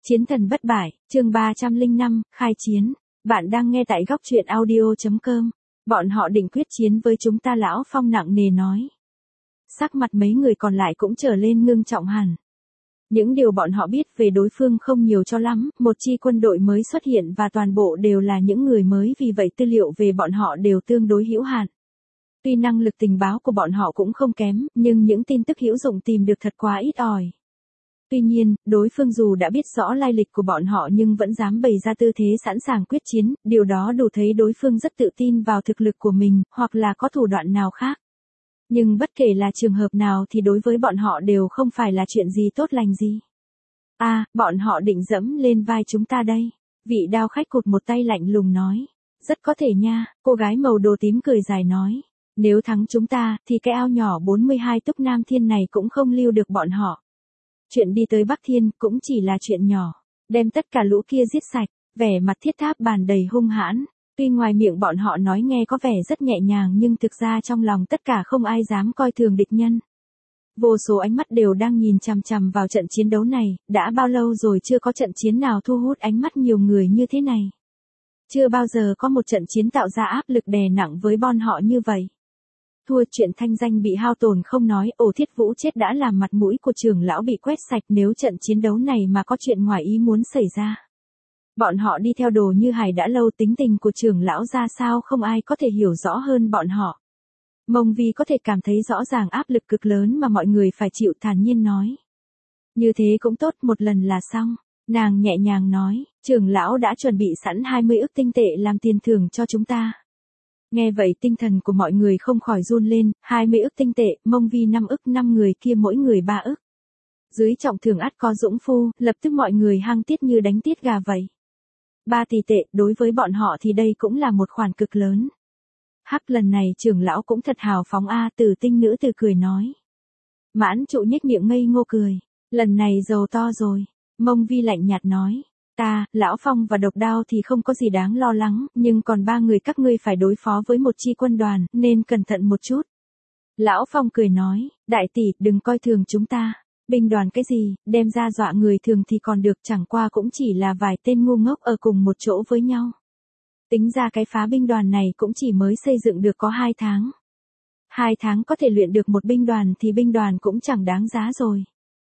Chiến thần bất bại, chương 305, khai chiến. Bạn đang nghe tại góc truyện audio.com. Bọn họ định quyết chiến với chúng ta, Lão Phong nặng nề nói. Sắc mặt mấy người còn lại cũng trở lên ngưng trọng hẳn. Những điều bọn họ biết về đối phương không nhiều cho lắm, một chi quân đội mới xuất hiện và toàn bộ đều là những người mới, vì vậy tư liệu về bọn họ đều tương đối hữu hạn. Tuy năng lực tình báo của bọn họ cũng không kém, nhưng những tin tức hữu dụng tìm được thật quá ít ỏi. Tuy nhiên, đối phương dù đã biết rõ lai lịch của bọn họ nhưng vẫn dám bày ra tư thế sẵn sàng quyết chiến, điều đó đủ thấy đối phương rất tự tin vào thực lực của mình, hoặc là có thủ đoạn nào khác. Nhưng bất kể là trường hợp nào thì đối với bọn họ đều không phải là chuyện gì tốt lành gì. Bọn họ định dẫm lên vai chúng ta đây. Vị đao khách cụt một tay lạnh lùng nói. Rất có thể nha, cô gái màu đồ tím cười dài nói. Nếu thắng chúng ta, thì cái ao nhỏ 42 túc Nam Thiên này cũng không lưu được bọn họ. Chuyện đi tới Bắc Thiên cũng chỉ là chuyện nhỏ, đem tất cả lũ kia giết sạch, vẻ mặt Thiết Tháp Bàn đầy hung hãn. Tuy ngoài miệng bọn họ nói nghe có vẻ rất nhẹ nhàng nhưng thực ra trong lòng tất cả không ai dám coi thường địch nhân. Vô số ánh mắt đều đang nhìn chằm chằm vào trận chiến đấu này, đã bao lâu rồi chưa có trận chiến nào thu hút ánh mắt nhiều người như thế này. Chưa bao giờ có một trận chiến tạo ra áp lực đè nặng với bọn họ như vậy. Thua chuyện thanh danh bị hao tổn không nói, Ổ Thiết Vũ chết đã làm mặt mũi của trưởng lão bị quét sạch, nếu trận chiến đấu này mà có chuyện ngoài ý muốn xảy ra. Bọn họ đi theo Đồ Như Hải đã lâu, tính tình của trưởng lão ra sao không ai có thể hiểu rõ hơn bọn họ. Mông Vi có thể cảm thấy rõ ràng áp lực cực lớn mà mọi người phải chịu, thản nhiên nói. Như thế cũng tốt, một lần là xong. Nàng nhẹ nhàng nói, trưởng lão đã chuẩn bị sẵn 20 ức tinh tệ làm tiền thưởng cho chúng ta. Nghe vậy tinh thần của mọi người không khỏi run lên, 20 ức tinh tệ, Mông Vi 5 ức, 5 người kia mỗi người 3 ức. Dưới trọng thưởng ắt có dũng phu, lập tức mọi người hăng tiết như đánh tiết gà vậy. 3 tỷ tệ, đối với bọn họ thì đây cũng là một khoản cực lớn. Lần này trưởng lão cũng thật hào phóng Tử Tinh nữ tử cười nói. Mãn Trụ nhếch miệng ngây ngô cười, lần này giàu to rồi. Mông Vi lạnh nhạt nói. Lão Phong và Độc Đao thì không có gì đáng lo lắng, nhưng còn 3 người các ngươi phải đối phó với một chi quân đoàn, nên cẩn thận một chút. Lão Phong cười nói, đại tỷ, đừng coi thường chúng ta. Binh đoàn cái gì, đem ra dọa người thường thì còn được, chẳng qua cũng chỉ là vài tên ngu ngốc ở cùng một chỗ với nhau. Tính ra cái phá binh đoàn này cũng chỉ mới xây dựng được có 2 tháng. 2 tháng có thể luyện được một binh đoàn thì binh đoàn cũng chẳng đáng giá rồi.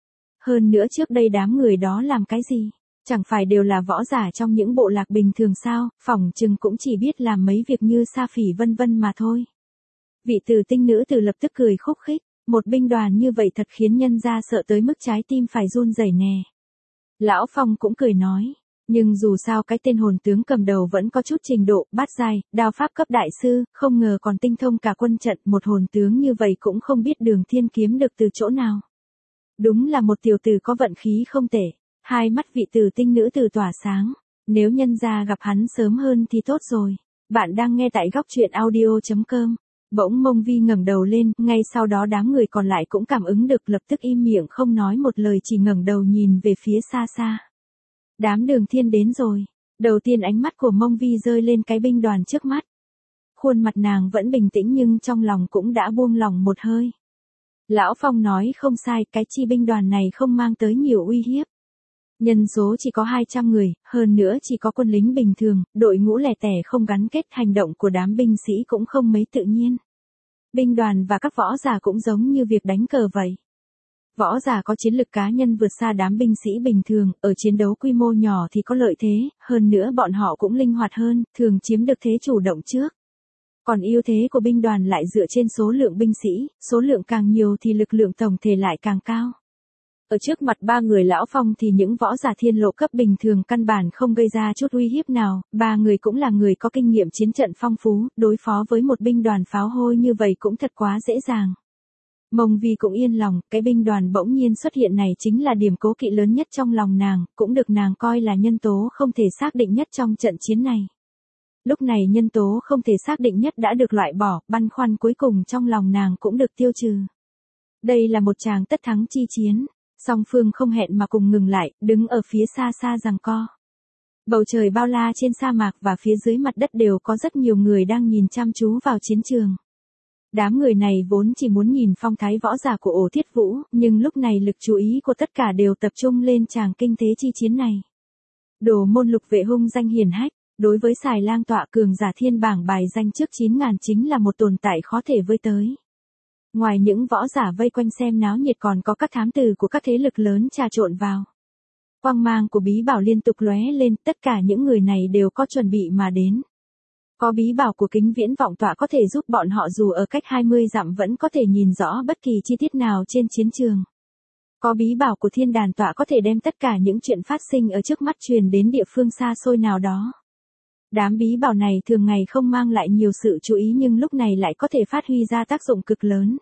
Hơn nữa trước đây đám người đó làm cái gì? Chẳng phải đều là võ giả trong những bộ lạc bình thường sao, phỏng chừng cũng chỉ biết làm mấy việc như sa phỉ vân vân mà thôi. Vị Tử Tinh nữ tử lập tức cười khúc khích, một binh đoàn như vậy thật khiến nhân gia sợ tới mức trái tim phải run rẩy nè. Lão Phong cũng cười nói, nhưng dù sao cái tên hồn tướng cầm đầu vẫn có chút trình độ, bát giai, đao pháp cấp đại sư, không ngờ còn tinh thông cả quân trận, một hồn tướng như vậy cũng không biết Đường Thiên kiếm được từ chỗ nào. Đúng là một tiểu tử có vận khí không tệ. Hai mắt vị Tử Tinh nữ tử tỏa sáng. Nếu nhân gia gặp hắn sớm hơn thì tốt rồi. Bạn đang nghe tại góc truyện audio.com. Bỗng Mông Vi ngẩng đầu lên, ngay sau đó đám người còn lại cũng cảm ứng được, lập tức im miệng không nói một lời, chỉ ngẩng đầu nhìn về phía xa xa. Đám Đường Thiên đến rồi. Đầu tiên ánh mắt của Mông Vi rơi lên cái binh đoàn trước mắt. Khuôn mặt nàng vẫn bình tĩnh nhưng trong lòng cũng đã buông lỏng một hơi. Lão Phong nói không sai, cái chi binh đoàn này không mang tới nhiều uy hiếp. Nhân số chỉ có 200 người, hơn nữa chỉ có quân lính bình thường, đội ngũ lẻ tẻ không gắn kết, hành động của đám binh sĩ cũng không mấy tự nhiên. Binh đoàn và các võ giả cũng giống như việc đánh cờ vậy. Võ giả có chiến lực cá nhân vượt xa đám binh sĩ bình thường, ở chiến đấu quy mô nhỏ thì có lợi thế, hơn nữa bọn họ cũng linh hoạt hơn, thường chiếm được thế chủ động trước. Còn ưu thế của binh đoàn lại dựa trên số lượng binh sĩ, số lượng càng nhiều thì lực lượng tổng thể lại càng cao. Ở trước mặt 3 người Lão Phong thì những võ giả thiên lộ cấp bình thường căn bản không gây ra chút uy hiếp nào, 3 người cũng là người có kinh nghiệm chiến trận phong phú, đối phó với một binh đoàn pháo hôi như vậy cũng thật quá dễ dàng. Mông Vi cũng yên lòng, cái binh đoàn bỗng nhiên xuất hiện này chính là điểm cố kỵ lớn nhất trong lòng nàng, cũng được nàng coi là nhân tố không thể xác định nhất trong trận chiến này. Lúc này nhân tố không thể xác định nhất đã được loại bỏ, băn khoăn cuối cùng trong lòng nàng cũng được tiêu trừ. Đây là một tràng tất thắng chi chiến. Song phương không hẹn mà cùng ngừng lại, đứng ở phía xa xa giằng co. Bầu trời bao la trên sa mạc và phía dưới mặt đất đều có rất nhiều người đang nhìn chăm chú vào chiến trường. Đám người này vốn chỉ muốn nhìn phong thái võ giả của Ổ Thiết Vũ, nhưng lúc này lực chú ý của tất cả đều tập trung lên tràng kinh thế chi chiến này. Đồ môn lục vệ hung danh hiển hách, đối với xài lang tọa cường giả thiên bảng bài danh trước 9.000 chính là một tồn tại khó thể với tới. Ngoài những võ giả vây quanh xem náo nhiệt còn có các thám tử của các thế lực lớn trà trộn vào. Quang mang của bí bảo liên tục lóe lên, tất cả những người này đều có chuẩn bị mà đến. Có bí bảo của kính viễn vọng tọa có thể giúp bọn họ dù ở cách 20 dặm vẫn có thể nhìn rõ bất kỳ chi tiết nào trên chiến trường. Có bí bảo của thiên đàn tọa có thể đem tất cả những chuyện phát sinh ở trước mắt truyền đến địa phương xa xôi nào đó. Đám bí bảo này thường ngày không mang lại nhiều sự chú ý nhưng lúc này lại có thể phát huy ra tác dụng cực lớn.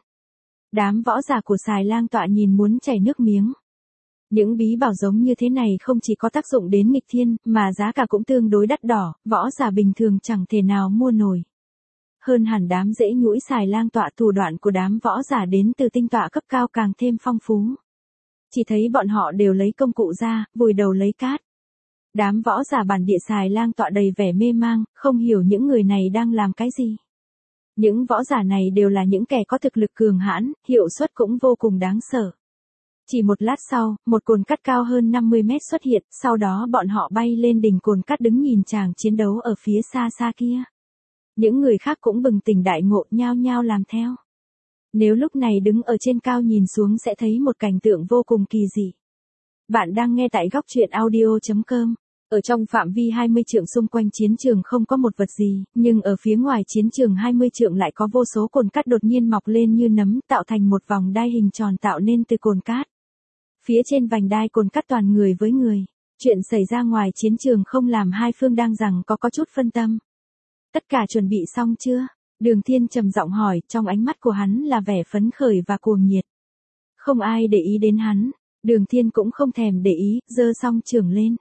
Đám võ giả của xài lang tọa nhìn muốn chảy nước miếng. Những bí bảo giống như thế này không chỉ có tác dụng đến nghịch thiên, mà giá cả cũng tương đối đắt đỏ, võ giả bình thường chẳng thể nào mua nổi. Hơn hẳn đám dễ nhũi xài lang tọa, thủ đoạn của đám võ giả đến từ tinh tọa cấp cao càng thêm phong phú. Chỉ thấy bọn họ đều lấy công cụ ra, vùi đầu lấy cát. Đám võ giả bản địa xài lang tọa đầy vẻ mê mang, không hiểu những người này đang làm cái gì. Những võ giả này đều là những kẻ có thực lực cường hãn, hiệu suất cũng vô cùng đáng sợ. Chỉ một lát sau, một cồn cát cao hơn 50 mét xuất hiện, sau đó bọn họ bay lên đỉnh cồn cát đứng nhìn chàng chiến đấu ở phía xa xa kia. Những người khác cũng bừng tỉnh đại ngộ nhao nhao làm theo. Nếu lúc này đứng ở trên cao nhìn xuống sẽ thấy một cảnh tượng vô cùng kỳ dị. Bạn đang nghe tại góc truyện audio.com. Ở trong phạm vi 20 trượng xung quanh chiến trường không có một vật gì, nhưng ở phía ngoài chiến trường 20 trượng lại có vô số cồn cát đột nhiên mọc lên như nấm tạo thành một vòng đai hình tròn tạo nên từ cồn cát. Phía trên vành đai cồn cát toàn người với người. Chuyện xảy ra ngoài chiến trường không làm hai phương đang rằng có chút phân tâm. Tất cả chuẩn bị xong chưa? Đường Thiên trầm giọng hỏi, trong ánh mắt của hắn là vẻ phấn khởi và cuồng nhiệt. Không ai để ý đến hắn, Đường Thiên cũng không thèm để ý, giơ song trường lên.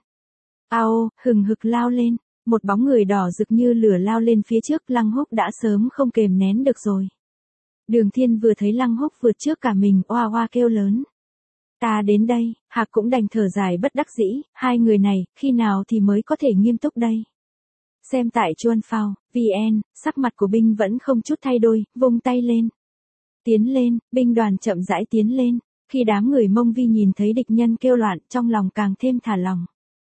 Ao, hừng hực lao lên, một bóng người đỏ rực như lửa lao lên phía trước, Lăng Húc đã sớm không kềm nén được rồi. Đường Thiên vừa thấy Lăng Húc vượt trước cả mình, oa oa kêu lớn. Ta đến đây, Hạc cũng đành thở dài bất đắc dĩ, hai người này, khi nào thì mới có thể nghiêm túc đây. Xem tại Chuan Phao, VN, sắc mặt của binh vẫn không chút thay đổi, vung tay lên. Tiến lên, binh đoàn chậm rãi tiến lên, khi đám người Mông Vi nhìn thấy địch nhân kêu loạn, trong lòng càng thêm thả lòng.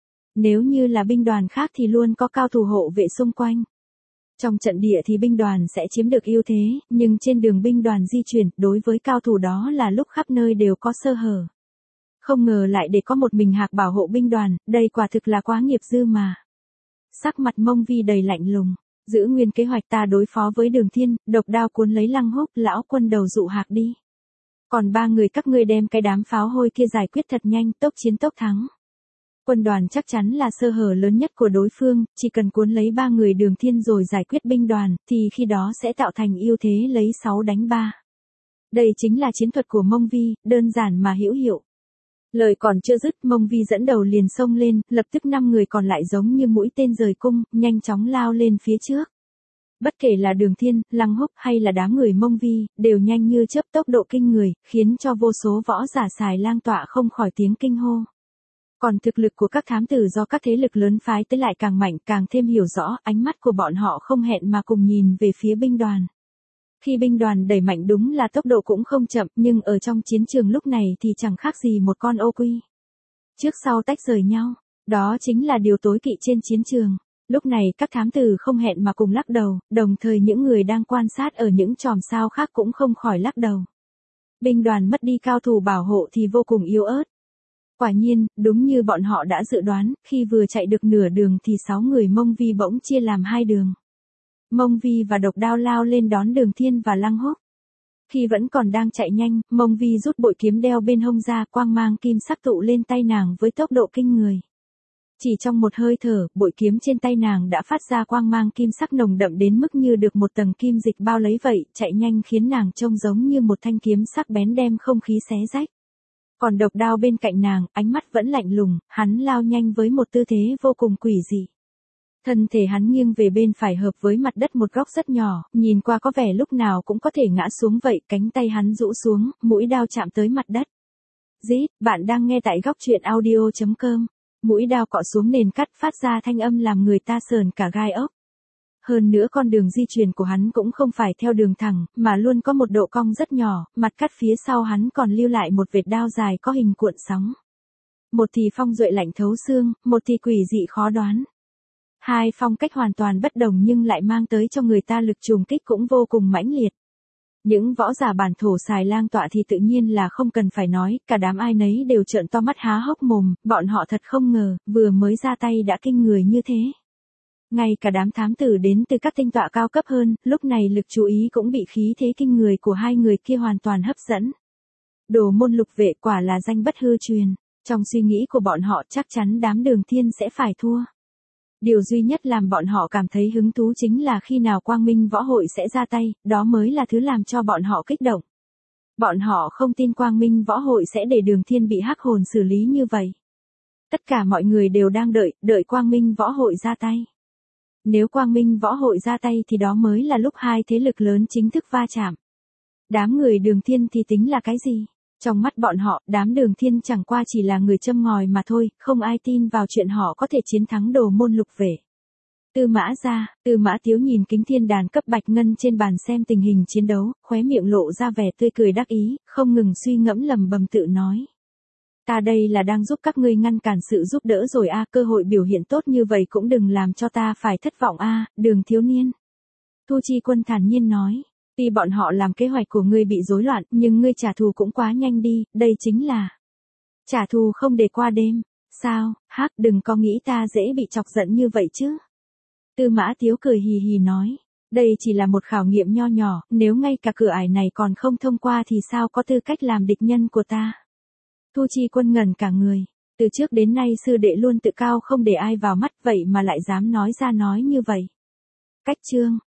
Nếu như là binh đoàn khác thì luôn có cao thủ hộ vệ xung quanh. Trong trận địa thì binh đoàn sẽ chiếm được ưu thế, nhưng trên đường binh đoàn di chuyển, đối với cao thủ đó là lúc khắp nơi đều có sơ hở. Không ngờ lại để có một mình Hạc bảo hộ binh đoàn, đây quả thực là quá nghiệp dư mà. Sắc mặt Mông Vi đầy lạnh lùng, giữ nguyên kế hoạch ta đối phó với Đường Thiên, độc đao cuốn lấy Lăng Húc, lão quân đầu dụ Hạc đi. Còn ba người các ngươi đem cái đám pháo hôi kia giải quyết thật nhanh, tốc chiến tốc thắng. Quân đoàn chắc chắn là sơ hở lớn nhất của đối phương, chỉ cần cuốn lấy ba người Đường Thiên rồi giải quyết binh đoàn, thì khi đó sẽ tạo thành ưu thế lấy 6 đánh 3. Đây chính là chiến thuật của Mông Vi, đơn giản mà hữu hiệu. Lời còn chưa dứt, Mông Vi dẫn đầu liền xông lên, lập tức 5 người còn lại giống như mũi tên rời cung, nhanh chóng lao lên phía trước. Bất kể là Đường Thiên, Lăng Húc hay là đám người Mông Vi, đều nhanh như chớp, tốc độ kinh người, khiến cho vô số võ giả xài lang tọa không khỏi tiếng kinh hô. Còn thực lực của các thám tử do các thế lực lớn phái tới lại càng mạnh, càng thêm hiểu rõ, ánh mắt của bọn họ không hẹn mà cùng nhìn về phía binh đoàn. Khi binh đoàn đẩy mạnh đúng là tốc độ cũng không chậm, nhưng ở trong chiến trường lúc này thì chẳng khác gì một con ô quy. Trước sau tách rời nhau, đó chính là điều tối kỵ trên chiến trường. Lúc này các thám tử không hẹn mà cùng lắc đầu, đồng thời những người đang quan sát ở những chòm sao khác cũng không khỏi lắc đầu. Binh đoàn mất đi cao thủ bảo hộ thì vô cùng yếu ớt. Quả nhiên, đúng như bọn họ đã dự đoán, khi vừa chạy được nửa đường thì 6 người Mông Vi bỗng chia làm 2 đường. Mông Vi và độc đao lao lên đón Đường Thiên và Lăng Húc. Khi vẫn còn đang chạy nhanh, Mông Vi rút bội kiếm đeo bên hông ra, quang mang kim sắc tụ lên tay nàng với tốc độ kinh người. Chỉ trong một hơi thở, bội kiếm trên tay nàng đã phát ra quang mang kim sắc nồng đậm đến mức như được một tầng kim dịch bao lấy vậy, chạy nhanh khiến nàng trông giống như một thanh kiếm sắc bén đem không khí xé rách. Còn độc đao bên cạnh nàng, ánh mắt vẫn lạnh lùng, hắn lao nhanh với một tư thế vô cùng quỷ dị. Thân thể hắn nghiêng về bên phải hợp với mặt đất một góc rất nhỏ, nhìn qua có vẻ lúc nào cũng có thể ngã xuống vậy, cánh tay hắn rũ xuống, mũi đao chạm tới mặt đất. Rít, bạn đang nghe tại góc truyện audio.com. Mũi đao cọ xuống nền cát phát ra thanh âm làm người ta sờn cả gai ốc. Hơn nữa con đường di chuyển của hắn cũng không phải theo đường thẳng, mà luôn có một độ cong rất nhỏ, mặt cát phía sau hắn còn lưu lại một vệt đao dài có hình cuộn sóng. Một thì phong duệ lạnh thấu xương, một thì quỷ dị khó đoán. Hai phong cách hoàn toàn bất đồng nhưng lại mang tới cho người ta lực trùng kích cũng vô cùng mãnh liệt. Những võ giả bản thổ xài lang tọa thì tự nhiên là không cần phải nói, cả đám ai nấy đều trợn to mắt há hốc mồm, bọn họ thật không ngờ, vừa mới ra tay đã kinh người như thế. Ngay cả đám thám tử đến từ các tinh tọa cao cấp hơn, lúc này lực chú ý cũng bị khí thế kinh người của hai người kia hoàn toàn hấp dẫn. Đồ môn lục vệ quả là danh bất hư truyền, trong suy nghĩ của bọn họ chắc chắn đám Đường Thiên sẽ phải thua. Điều duy nhất làm bọn họ cảm thấy hứng thú chính là khi nào Quang Minh Võ Hội sẽ ra tay, đó mới là thứ làm cho bọn họ kích động. Bọn họ không tin Quang Minh Võ Hội sẽ để Đường Thiên bị hắc hồn xử lý như vậy. Tất cả mọi người đều đang đợi Quang Minh Võ Hội ra tay. Nếu Quang Minh Võ Hội ra tay thì đó mới là lúc hai thế lực lớn chính thức va chạm. Đám người Đường Thiên thì tính là cái gì? Trong mắt bọn họ, đám Đường Thiên chẳng qua chỉ là người châm ngòi mà thôi, không ai tin vào chuyện họ có thể chiến thắng đồ môn lục vệ. Tư Mã Tiếu nhìn kính thiên đàn cấp bạch ngân trên bàn xem tình hình chiến đấu, khóe miệng lộ ra vẻ tươi cười đắc ý, không ngừng suy ngẫm lầm bầm tự nói. Ta đây là đang giúp các ngươi ngăn cản sự giúp đỡ rồi a, cơ hội biểu hiện tốt như vậy cũng đừng làm cho ta phải thất vọng a, Đường thiếu niên. Thu Chi Quân thản nhiên nói. Tuy bọn họ làm kế hoạch của ngươi bị rối loạn, nhưng ngươi trả thù cũng quá nhanh đi, đây chính là trả thù không để qua đêm. Sao, đừng có nghĩ ta dễ bị chọc giận như vậy chứ. Tư Mã Tiếu cười hì hì nói, đây chỉ là một khảo nghiệm nho nhỏ, nếu ngay cả cửa ải này còn không thông qua thì sao có tư cách làm địch nhân của ta. Thu Chi Quân ngẩn cả người, từ trước đến nay sư đệ luôn tự cao không để ai vào mắt vậy mà lại dám nói ra nói như vậy. Cách chương